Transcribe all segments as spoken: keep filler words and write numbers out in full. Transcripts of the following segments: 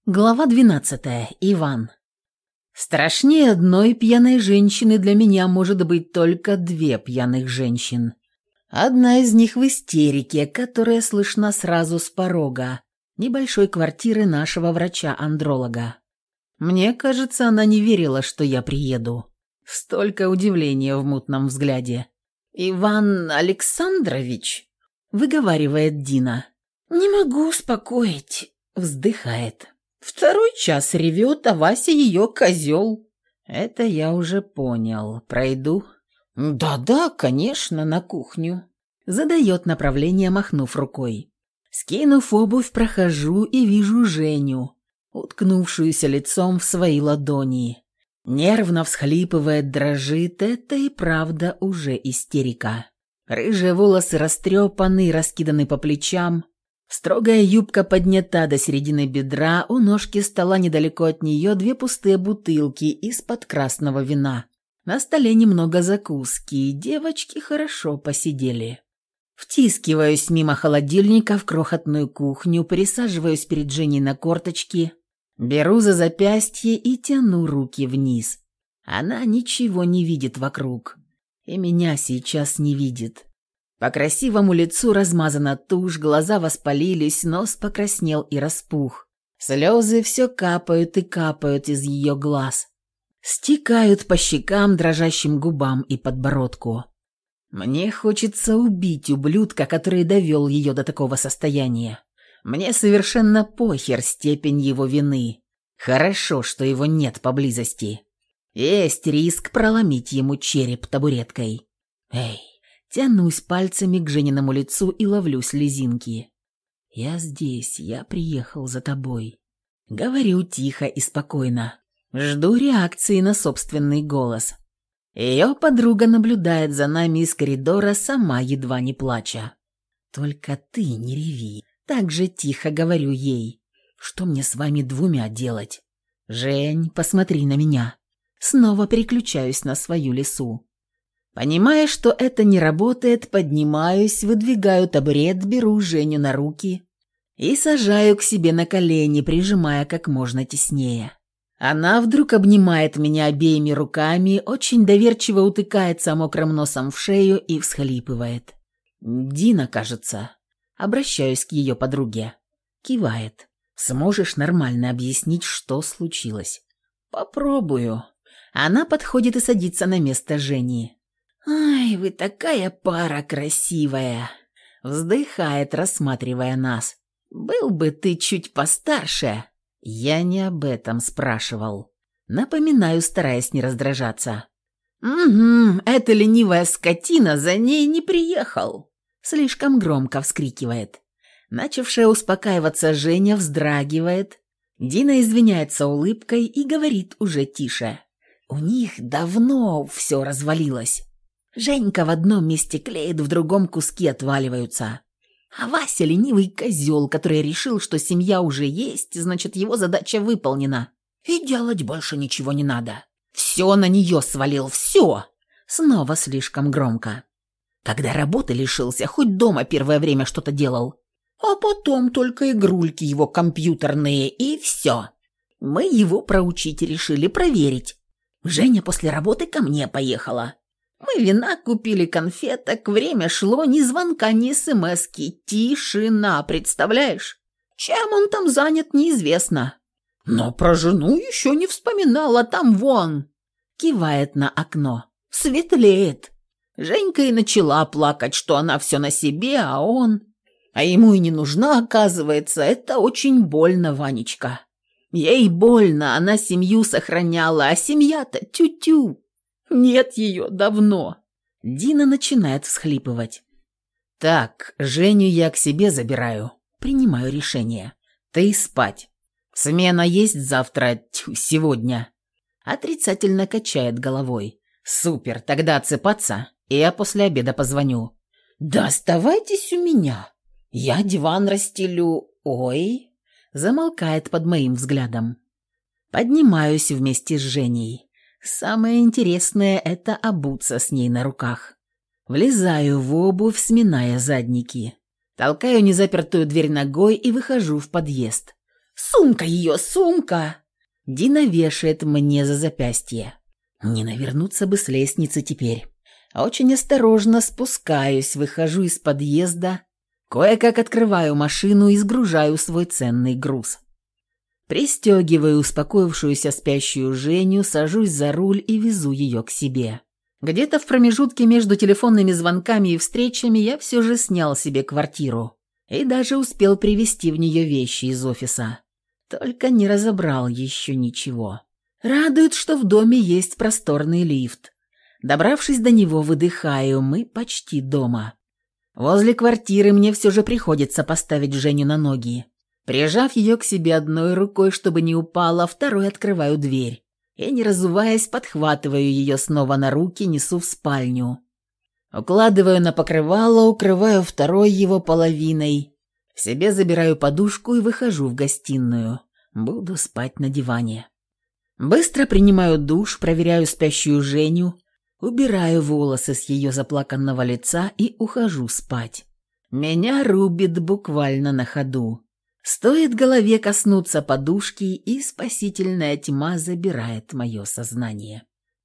Глава двенадцатая. Иван. Страшнее одной пьяной женщины для меня может быть только две пьяных женщин. Одна из них в истерике, которая слышна сразу с порога небольшой квартиры нашего врача-андролога. Мне кажется, она не верила, что я приеду. Столько удивления в мутном взгляде. «Иван Александрович?» – выговаривает Дина. «Не могу успокоить», – вздыхает. Второй час ревет, а Вася ее козел. Это я уже понял. Пройду? Да-да, конечно, на кухню. Задает направление, махнув рукой. Скинув обувь, прохожу и вижу Женю, уткнувшуюся лицом в свои ладони. Нервно всхлипывает, дрожит. Это и правда уже истерика. Рыжие волосы растрепаны, раскиданы по плечам. Строгая юбка поднята до середины бедра, у ножки стола недалеко от нее две пустые бутылки из-под красного вина. На столе немного закуски, девочки хорошо посидели. Втискиваюсь мимо холодильника в крохотную кухню, пересаживаюсь перед Женей на корточки, беру за запястье и тяну руки вниз. Она ничего не видит вокруг, и меня сейчас не видит. По красивому лицу размазана тушь, глаза воспалились, нос покраснел и распух. Слезы все капают и капают из ее глаз. Стекают по щекам, дрожащим губам и подбородку. Мне хочется убить ублюдка, который довел ее до такого состояния. Мне совершенно похер степень его вины. Хорошо, что его нет поблизости. Есть риск проломить ему череп табуреткой. Эй! Тянусь пальцами к Жениному лицу и ловлю слезинки. «Я здесь, я приехал за тобой». Говорю тихо и спокойно. Жду реакции на собственный голос. Ее подруга наблюдает за нами из коридора, сама едва не плача. «Только ты не реви». Так же тихо говорю ей. «Что мне с вами двумя делать?» «Жень, посмотри на меня». Снова переключаюсь на свою лису. Понимая, что это не работает, поднимаюсь, выдвигаю табурет, беру Женю на руки и сажаю к себе на колени, прижимая как можно теснее. Она вдруг обнимает меня обеими руками, очень доверчиво утыкается мокрым носом в шею и всхлипывает. «Дина, кажется». Обращаюсь к ее подруге. Кивает. «Сможешь нормально объяснить, что случилось?» «Попробую». Она подходит и садится на место Жени. «Ай, вы такая пара красивая!» Вздыхает, рассматривая нас. «Был бы ты чуть постарше!» Я не об этом спрашивал. Напоминаю, стараясь не раздражаться. «Угу, эта ленивая скотина за ней не приехал!» Слишком громко вскрикивает. Начавшая успокаиваться Женя вздрагивает. Дина извиняется улыбкой и говорит уже тише. «У них давно все развалилось. Женька в одном месте клеит, в другом куски отваливаются. А Вася ленивый козел, который решил, что семья уже есть, значит, его задача выполнена. И делать больше ничего не надо. Все на нее свалил, все!» Снова слишком громко. «Когда работы лишился, хоть дома первое время что-то делал. А потом только игрульки его компьютерные, и все. Мы его проучить решили, проверить. Женя после работы ко мне поехала. Мы вина купили, конфеток, время шло, ни звонка, ни смски, тишина, представляешь? Чем он там занят, неизвестно. Но про жену еще не вспоминал, а там вон!» Кивает на окно. «Светлеет». Женька и начала плакать, что она все на себе, а он... А ему и не нужна, оказывается, это очень больно, Ванечка. Ей больно, она семью сохраняла, а семья-то тю-тю. Нет ее давно». Дина начинает всхлипывать. «Так, Женю я к себе забираю. Принимаю решение. Ты спать. Смена есть завтра, тьфу, сегодня». Отрицательно качает головой. «Супер, тогда отсыпаться, и я после обеда позвоню». «Да оставайтесь у меня. Я диван расстелю. Ой». Замолкает под моим взглядом. Поднимаюсь вместе с Женей. Самое интересное – это обуться с ней на руках. Влезаю в обувь, сминая задники. Толкаю незапертую дверь ногой и выхожу в подъезд. «Сумка ее, сумка!» Дина вешает мне за запястье. Не навернуться бы с лестницы теперь. Очень осторожно спускаюсь, выхожу из подъезда, кое-как открываю машину и сгружаю свой ценный груз. Пристегиваю успокоившуюся спящую Женю, сажусь за руль и везу ее к себе. Где-то в промежутке между телефонными звонками и встречами я все же снял себе квартиру и даже успел привезти в нее вещи из офиса. Только не разобрал еще ничего. Радует, что в доме есть просторный лифт. Добравшись до него, выдыхаю, мы почти дома. Возле квартиры мне все же приходится поставить Женю на ноги. Прижав ее к себе одной рукой, чтобы не упала, второй открываю дверь. И, не разуваясь, подхватываю ее снова на руки, несу в спальню. Укладываю на покрывало, укрываю второй его половиной. Себе забираю подушку и выхожу в гостиную. Буду спать на диване. Быстро принимаю душ, проверяю спящую Женю, убираю волосы с ее заплаканного лица и ухожу спать. Меня рубит буквально на ходу. Стоит голове коснуться подушки, и спасительная тьма забирает мое сознание.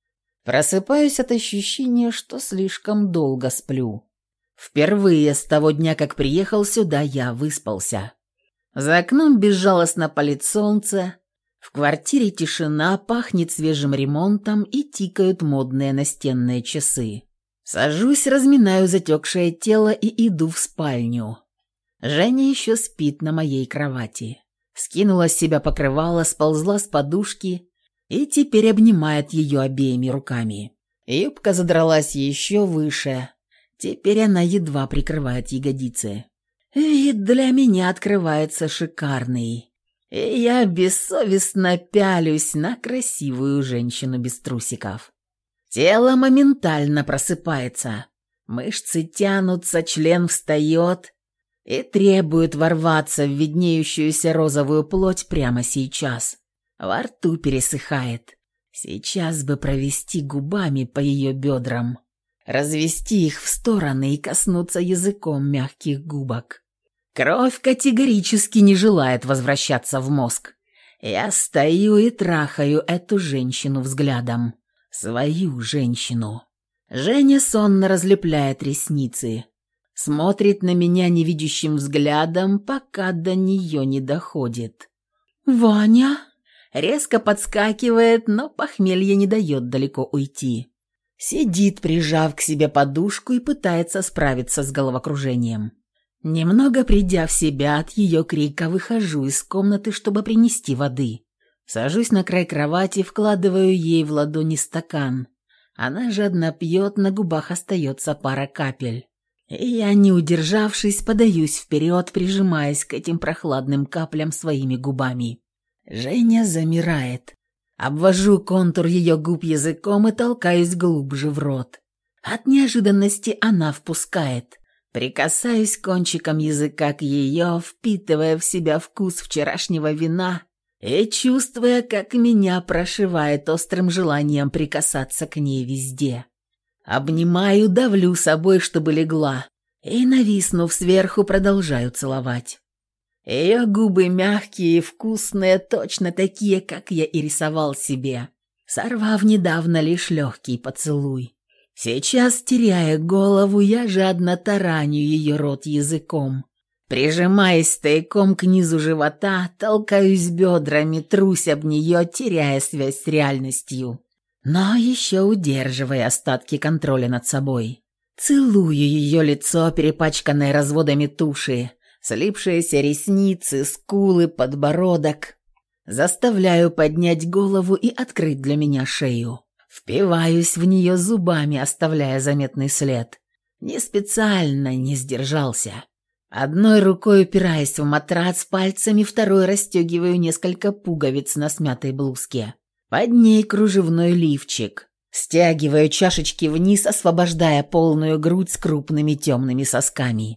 Просыпаюсь от ощущения, что слишком долго сплю. Впервые с того дня, как приехал сюда, я выспался. За окном безжалостно палит солнце, в квартире тишина, пахнет свежим ремонтом и тикают модные настенные часы. Сажусь, разминаю затекшее тело и иду в спальню. Женя еще спит на моей кровати. Скинула с себя покрывало, сползла с подушки и теперь обнимает ее обеими руками. Юбка задралась еще выше. Теперь она едва прикрывает ягодицы. Вид для меня открывается шикарный. И я бессовестно пялюсь на красивую женщину без трусиков. Тело моментально просыпается. Мышцы тянутся, член встает и требует ворваться в виднеющуюся розовую плоть прямо сейчас. Во рту пересыхает. Сейчас бы провести губами по ее бедрам, развести их в стороны и коснуться языком мягких губок. Кровь категорически не желает возвращаться в мозг. Я стою и трахаю эту женщину взглядом. Свою женщину. Женя сонно разлепляет ресницы. Смотрит на меня невидящим взглядом, пока до нее не доходит. «Ваня?» Резко подскакивает, но похмелье не дает далеко уйти. Сидит, прижав к себе подушку, и пытается справиться с головокружением. Немного придя в себя от ее крика, выхожу из комнаты, чтобы принести воды. Сажусь на край кровати, вкладываю ей в ладони стакан. Она жадно пьет, на губах остается пара капель. И я, не удержавшись, подаюсь вперед, прижимаясь к этим прохладным каплям своими губами. Женя замирает. Обвожу контур ее губ языком и толкаюсь глубже в рот. От неожиданности она впускает. Прикасаюсь кончиком языка к ее, впитывая в себя вкус вчерашнего вина и чувствуя, как меня прошивает острым желанием прикасаться к ней везде. Обнимаю, давлю собой, чтобы легла, и, нависнув сверху, продолжаю целовать. Ее губы мягкие и вкусные, точно такие, как я и рисовал себе, сорвав недавно лишь легкий поцелуй. Сейчас, теряя голову, я жадно тараню ее рот языком. Прижимаясь стояком к низу живота, толкаюсь бедрами, трусь об нее, теряя связь с реальностью, но еще удерживая остатки контроля над собой. Целую ее лицо, перепачканное разводами туши, слипшиеся ресницы, скулы, подбородок. Заставляю поднять голову и открыть для меня шею. Впиваюсь в нее зубами, оставляя заметный след. Не специально, не сдержался. Одной рукой упираясь в матрац, пальцами второй расстегиваю несколько пуговиц на смятой блузке. Под ней кружевной лифчик. Стягиваю чашечки вниз, освобождая полную грудь с крупными темными сосками.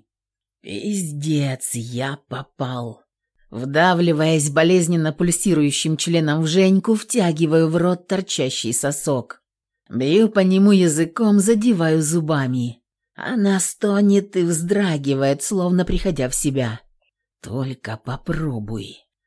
Пиздец, я попал. Вдавливаясь болезненно пульсирующим членом в Женьку, втягиваю в рот торчащий сосок. Бью по нему языком, задеваю зубами. Она стонет и вздрагивает, словно приходя в себя. «Только попробуй».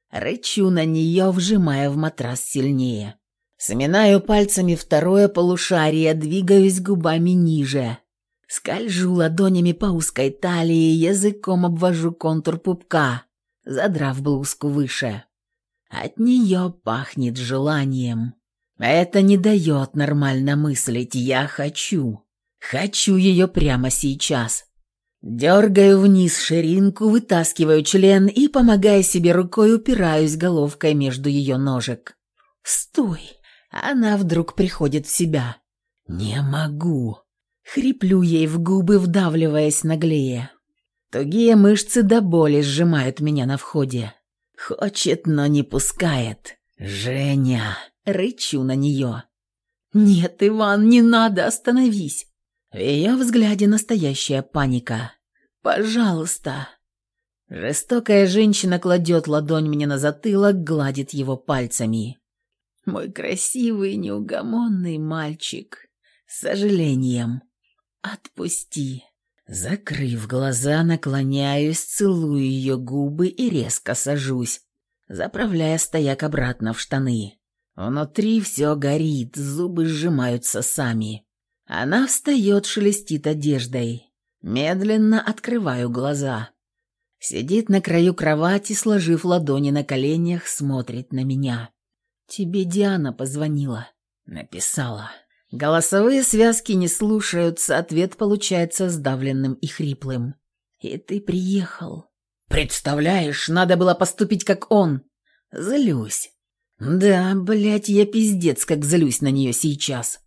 Рычу на нее, вжимая в матрас сильнее. Сминаю пальцами второе полушарие, двигаюсь губами ниже. Скольжу ладонями по узкой талии, языком обвожу контур пупка, задрав блузку выше. От нее пахнет желанием. Это не дает нормально мыслить. Я хочу. Хочу ее прямо сейчас. Дергаю вниз ширинку, вытаскиваю член и, помогая себе рукой, упираюсь головкой между ее ножек. «Стой!» Она вдруг приходит в себя. «Не могу!» Хриплю ей в губы, вдавливаясь наглее. Тугие мышцы до боли сжимают меня на входе. Хочет, но не пускает. «Женя!» Рычу на нее. «Нет, Иван, не надо, остановись!» В ее взгляде настоящая паника. «Пожалуйста!» Жестокая женщина кладет ладонь мне на затылок, гладит его пальцами. «Мой красивый, неугомонный мальчик. С сожалением. Отпусти». Закрыв глаза, наклоняюсь, целую ее губы и резко сажусь, заправляя стояк обратно в штаны. Внутри все горит, зубы сжимаются сами. Она встает, шелестит одеждой. Медленно открываю глаза. Сидит на краю кровати, сложив ладони на коленях, смотрит на меня. «Тебе Диана позвонила». Написала. Голосовые связки не слушаются, ответ получается сдавленным и хриплым. «И ты приехал». «Представляешь, надо было поступить как он». Злюсь. Да, блядь, я пиздец как злюсь на нее сейчас.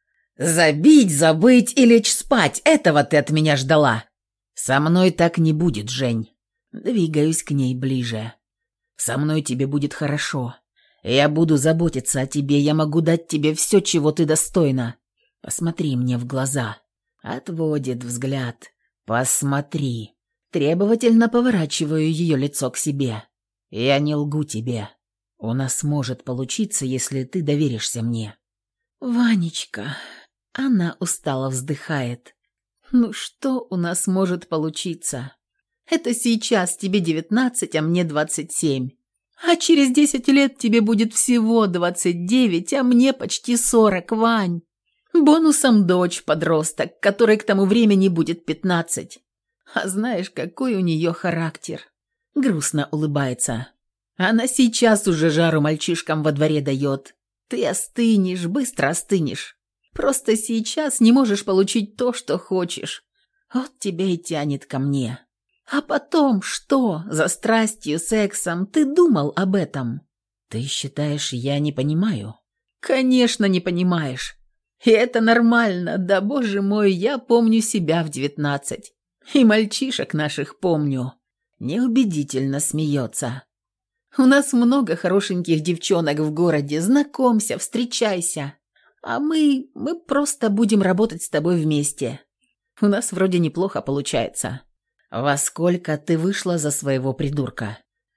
Забить, забыть и лечь спать, этого ты от меня ждала. Со мной так не будет, Жень. Двигаюсь к ней ближе. Со мной тебе будет хорошо. Я буду заботиться о тебе, я могу дать тебе все, чего ты достойна. Посмотри мне в глаза. Отводит взгляд. Посмотри. Требовательно поворачиваю ее лицо к себе. Я не лгу тебе. У нас может получиться, если ты доверишься мне. Ванечка, она устало вздыхает. Ну что у нас может получиться? Это сейчас тебе девятнадцать, а мне двадцать семь. А через десять лет тебе будет всего двадцать девять, а мне почти сорок, Вань. Бонусом дочь-подросток, которой к тому времени будет пятнадцать. А знаешь, какой у нее характер? Грустно улыбается. Она сейчас уже жару мальчишкам во дворе дает. Ты остынешь, быстро остынешь. Просто сейчас не можешь получить то, что хочешь. Вот тебя и тянет ко мне. А потом что? За страстью, сексом ты думал об этом? Ты считаешь, я не понимаю? Конечно, не понимаешь. И это нормально. Да, боже мой, я помню себя в девятнадцать. И мальчишек наших помню. Неубедительно смеется. У нас много хорошеньких девчонок в городе. Знакомься, встречайся. А мы... мы просто будем работать с тобой вместе. У нас вроде неплохо получается. Во сколько ты вышла за своего придурка?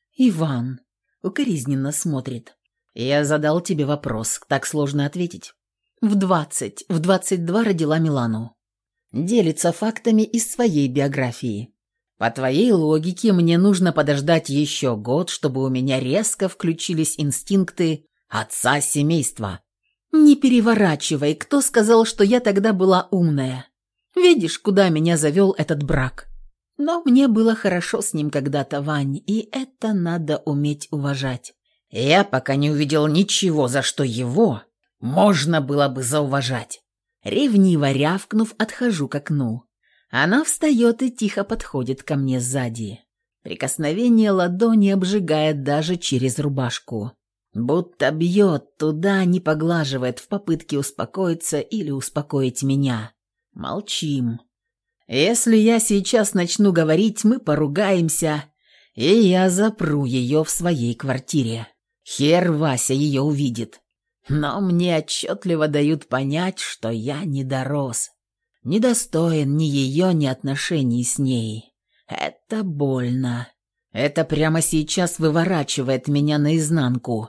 Иван укоризненно смотрит. Я задал тебе вопрос. Так сложно ответить. В двадцать. В двадцать два родила Милану. Делится фактами из своей биографии. По твоей логике, мне нужно подождать еще год, чтобы у меня резко включились инстинкты отца семейства. Не переворачивай, кто сказал, что я тогда была умная? Видишь, куда меня завел этот брак? Но мне было хорошо с ним когда-то, Вань, и это надо уметь уважать. Я пока не увидел ничего, за что его можно было бы зауважать. Ревниво рявкнув, отхожу к окну. Она встает и тихо подходит ко мне сзади. Прикосновение ладони обжигает даже через рубашку. Будто бьет туда, не поглаживает в попытке успокоиться или успокоить меня. Молчим. Если я сейчас начну говорить, мы поругаемся, и я запру ее в своей квартире. Хер Вася ее увидит. Но мне отчетливо дают понять, что я не дорос. Недостоин ни ее, ни отношений с ней. Это больно. Это прямо сейчас выворачивает меня наизнанку.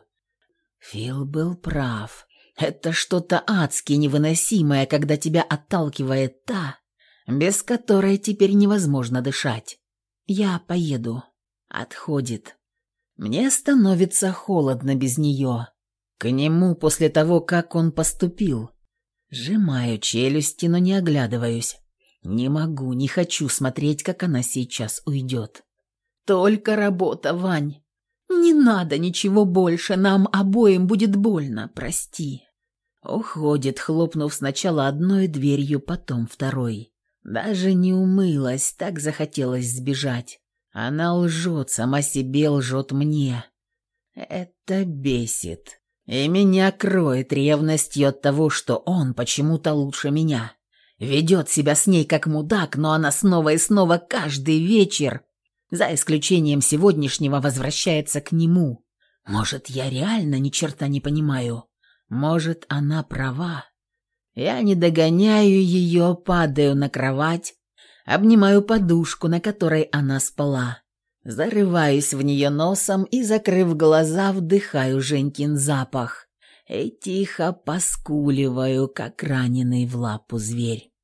Фил был прав. Это что-то адски невыносимое, когда тебя отталкивает та, без которой теперь невозможно дышать. Я поеду. Отходит. Мне становится холодно без нее. К нему после того, как он поступил. Сжимаю челюсти, но не оглядываюсь. Не могу, не хочу смотреть, как она сейчас уйдет. Только работа, Вань. Не надо ничего больше, нам обоим будет больно, прости. Уходит, хлопнув сначала одной дверью, потом второй. Даже не умылась, так захотелось сбежать. Она лжет, сама себе лжет мне. Это бесит. И меня кроет ревностью от того, что он почему-то лучше меня. Ведет себя с ней как мудак, но она снова и снова каждый вечер, за исключением сегодняшнего, возвращается к нему. Может, я реально ни черта не понимаю? Может, она права? Я не догоняю ее, падаю на кровать, обнимаю подушку, на которой она спала. Зарываюсь в нее носом и, закрыв глаза, вдыхаю Женькин запах и тихо поскуливаю, как раненый в лапу зверь.